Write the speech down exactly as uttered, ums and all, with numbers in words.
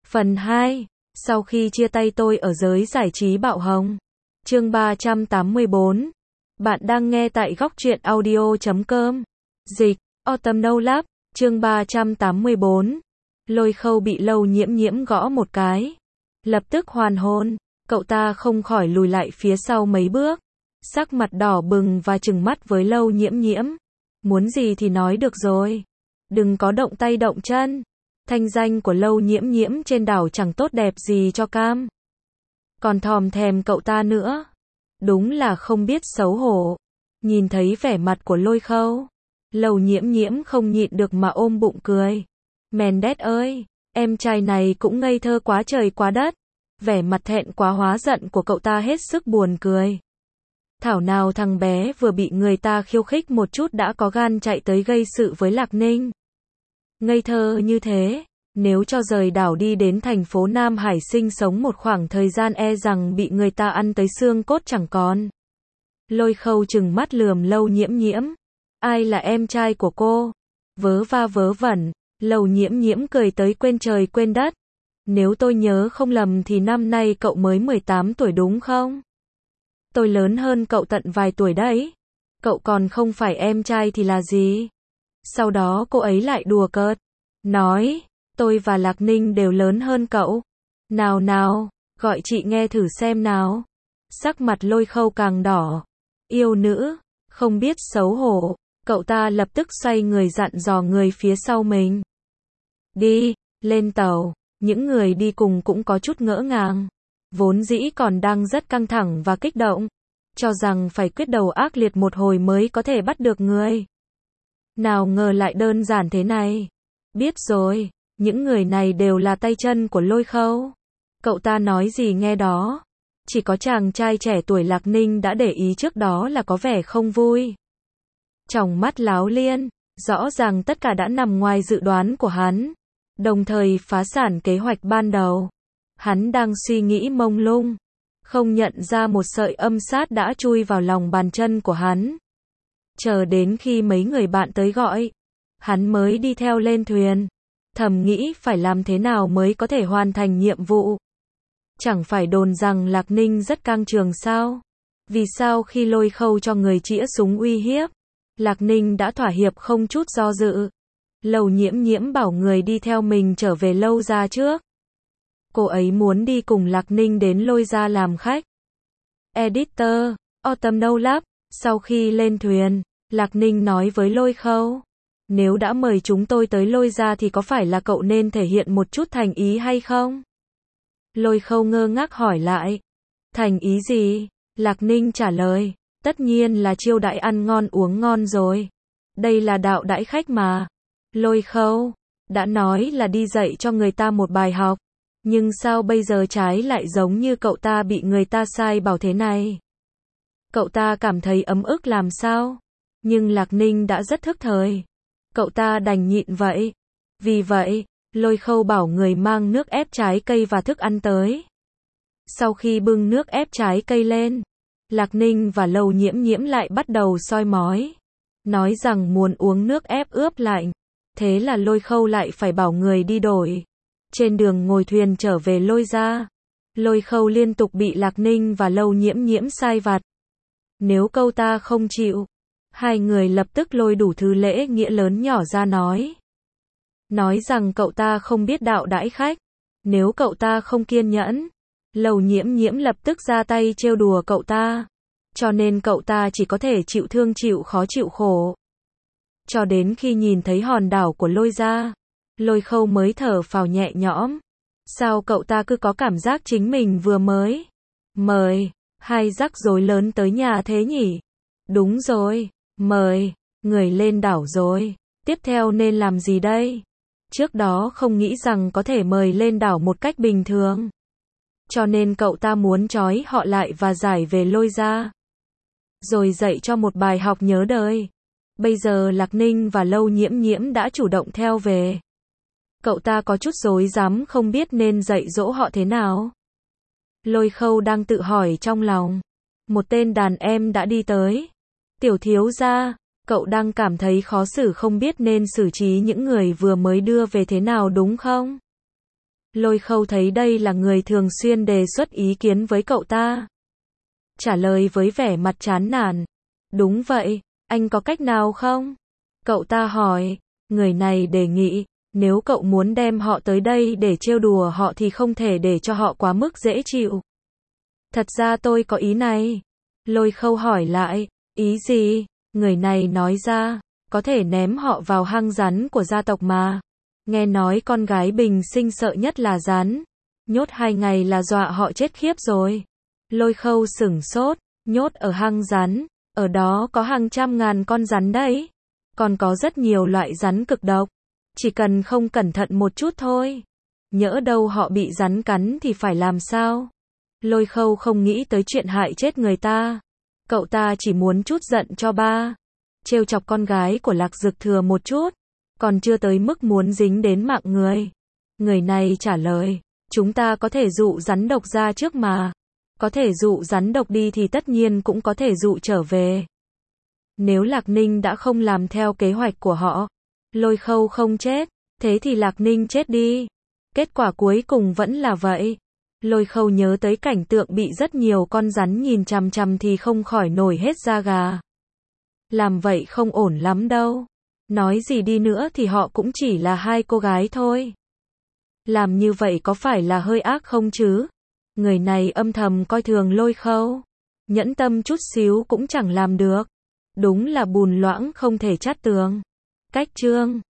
Phần hai. Sau khi chia tay tôi ở giới giải trí bạo hồng. Chương ba trăm tám mươi bốn. Bạn đang nghe tại góc truyện audio chấm com. Dịch, Autumn No Lab, chương ba trăm tám mươi bốn. Lôi Khâu bị Lâu Nhiễm Nhiễm gõ một cái. Lập tức hoàn hồn, cậu ta không khỏi lùi lại phía sau mấy bước. Sắc mặt đỏ bừng và trừng mắt với Lâu Nhiễm Nhiễm. Muốn gì thì nói được rồi. Đừng có động tay động chân. Thanh danh của Lâu Nhiễm Nhiễm trên đảo chẳng tốt đẹp gì cho cam. Còn thòm thèm cậu ta nữa. Đúng là không biết xấu hổ. Nhìn thấy vẻ mặt của Lôi Khâu, Lâu Nhiễm Nhiễm không nhịn được mà ôm bụng cười. Mendes ơi, em trai này cũng ngây thơ quá trời quá đất. Vẻ mặt thẹn quá hóa giận của cậu ta hết sức buồn cười. Thảo nào thằng bé vừa bị người ta khiêu khích một chút đã có gan chạy tới gây sự với Lạc Ninh. Ngây thơ như thế, nếu cho rời đảo đi đến thành phố Nam Hải sinh sống một khoảng thời gian e rằng bị người ta ăn tới xương cốt chẳng còn. Lôi Khâu trừng mắt lườm Lâu Nhiễm Nhiễm. Ai là em trai của cô? Vớ va vớ vẩn, Lâu Nhiễm Nhiễm cười tới quên trời quên đất. Nếu tôi nhớ không lầm thì năm nay cậu mới mười tám tuổi đúng không? Tôi lớn hơn cậu tận vài tuổi đấy. Cậu còn không phải em trai thì là gì? Sau đó cô ấy lại đùa cợt. Nói, tôi và Lạc Ninh đều lớn hơn cậu. Nào nào, gọi chị nghe thử xem nào. Sắc mặt Lôi Khâu càng đỏ. Yêu nữ, không biết xấu hổ. Cậu ta lập tức xoay người dặn dò người phía sau mình. Đi, lên tàu. Những người đi cùng cũng có chút ngỡ ngàng. Vốn dĩ còn đang rất căng thẳng và kích động. Cho rằng phải quyết đầu ác liệt một hồi mới có thể bắt được người. Nào ngờ lại đơn giản thế này. Biết rồi, những người này đều là tay chân của Lôi Khâu. Cậu ta nói gì nghe đó. Chỉ có chàng trai trẻ tuổi Lạc Ninh đã để ý trước đó là có vẻ không vui. Trong mắt láo liên, rõ ràng tất cả đã nằm ngoài dự đoán của hắn. Đồng thời phá sản kế hoạch ban đầu. Hắn đang suy nghĩ mông lung. Không nhận ra một sợi âm sát đã chui vào lòng bàn chân của hắn. Chờ đến khi mấy người bạn tới gọi, hắn mới đi theo lên thuyền. Thầm nghĩ phải làm thế nào mới có thể hoàn thành nhiệm vụ. Chẳng phải đồn rằng Lạc Ninh rất căng trường sao? Vì sao khi Lôi Khâu cho người chĩa súng uy hiếp, Lạc Ninh đã thỏa hiệp không chút do dự. Lâu Nhiễm Nhiễm bảo người đi theo mình trở về Lâu gia trước. Cô ấy muốn đi cùng Lạc Ninh đến Lôi gia làm khách. Editor, Autumn No Lab. Sau khi lên thuyền, Lạc Ninh nói với Lôi Khâu. Nếu đã mời chúng tôi tới Lôi gia thì có phải là cậu nên thể hiện một chút thành ý hay không? Lôi Khâu ngơ ngác hỏi lại. Thành ý gì? Lạc Ninh trả lời. Tất nhiên là chiêu đãi ăn ngon uống ngon rồi. Đây là đạo đãi khách mà. Lôi Khâu đã nói là đi dạy cho người ta một bài học. Nhưng sao bây giờ trái lại giống như cậu ta bị người ta sai bảo thế này? Cậu ta cảm thấy ấm ức làm sao? Nhưng Lạc Ninh đã rất thức thời. Cậu ta đành nhịn vậy. Vì vậy, Lôi Khâu bảo người mang nước ép trái cây và thức ăn tới. Sau khi bưng nước ép trái cây lên, Lạc Ninh và Lâu Nhiễm Nhiễm lại bắt đầu soi mói. Nói rằng muốn uống nước ép ướp lạnh. Thế là Lôi Khâu lại phải bảo người đi đổi. Trên đường ngồi thuyền trở về Lôi gia, Lôi Khâu liên tục bị Lạc Ninh và Lâu Nhiễm Nhiễm sai vặt. Nếu câu ta không chịu, hai người lập tức lôi đủ thứ lễ nghĩa lớn nhỏ ra nói. Nói rằng cậu ta không biết đạo đãi khách. Nếu cậu ta không kiên nhẫn, Lâu Nhiễm Nhiễm lập tức ra tay trêu đùa cậu ta. Cho nên cậu ta chỉ có thể chịu thương chịu khó chịu khổ. Cho đến khi nhìn thấy hòn đảo của Lôi gia, Lôi Khâu mới thở phào nhẹ nhõm. Sao cậu ta cứ có cảm giác chính mình vừa mới mời hai rắc rối lớn tới nhà thế nhỉ? Đúng rồi, mời người lên đảo rồi. Tiếp theo nên làm gì đây? Trước đó không nghĩ rằng có thể mời lên đảo một cách bình thường. Cho nên cậu ta muốn trói họ lại và giải về Lôi gia. Rồi dạy cho một bài học nhớ đời. Bây giờ Lạc Ninh và Lâu Nhiễm Nhiễm đã chủ động theo về. Cậu ta có chút rối rắm không biết nên dạy dỗ họ thế nào. Lôi Khâu đang tự hỏi trong lòng. Một tên đàn em đã đi tới. Tiểu thiếu gia, cậu đang cảm thấy khó xử không biết nên xử trí những người vừa mới đưa về thế nào đúng không? Lôi Khâu thấy đây là người thường xuyên đề xuất ý kiến với cậu ta. Trả lời với vẻ mặt chán nản. Đúng vậy, anh có cách nào không? Cậu ta hỏi. Người này đề nghị, nếu cậu muốn đem họ tới đây để trêu đùa họ thì không thể để cho họ quá mức dễ chịu. Thật ra tôi có ý này. Lôi Khâu hỏi lại, ý gì? Người này nói ra, có thể ném họ vào hang rắn của gia tộc mà. Nghe nói con gái bình sinh sợ nhất là rắn. Nhốt hai ngày là dọa họ chết khiếp rồi. Lôi Khâu sửng sốt, nhốt ở hang rắn, ở đó có hàng trăm ngàn con rắn đấy. Còn có rất nhiều loại rắn cực độc. Chỉ cần không cẩn thận một chút thôi. Nhỡ đâu họ bị rắn cắn thì phải làm sao? Lôi Khâu không nghĩ tới chuyện hại chết người ta. Cậu ta chỉ muốn chút giận cho ba. Trêu chọc con gái của Lạc Dực Thừa một chút. Còn chưa tới mức muốn dính đến mạng người. Người này trả lời, chúng ta có thể dụ rắn độc ra trước mà. Có thể dụ rắn độc đi thì tất nhiên cũng có thể dụ trở về. Nếu Lạc Ninh đã không làm theo kế hoạch của họ, Lôi Khâu không chết, thế thì Lạc Ninh chết đi. Kết quả cuối cùng vẫn là vậy. Lôi Khâu nhớ tới cảnh tượng bị rất nhiều con rắn nhìn chằm chằm thì không khỏi nổi hết da gà. Làm vậy không ổn lắm đâu. Nói gì đi nữa thì họ cũng chỉ là hai cô gái thôi. Làm như vậy có phải là hơi ác không chứ? Người này âm thầm coi thường Lôi Khâu. Nhẫn tâm chút xíu cũng chẳng làm được. Đúng là bùn loãng không thể chát tường. Cách chương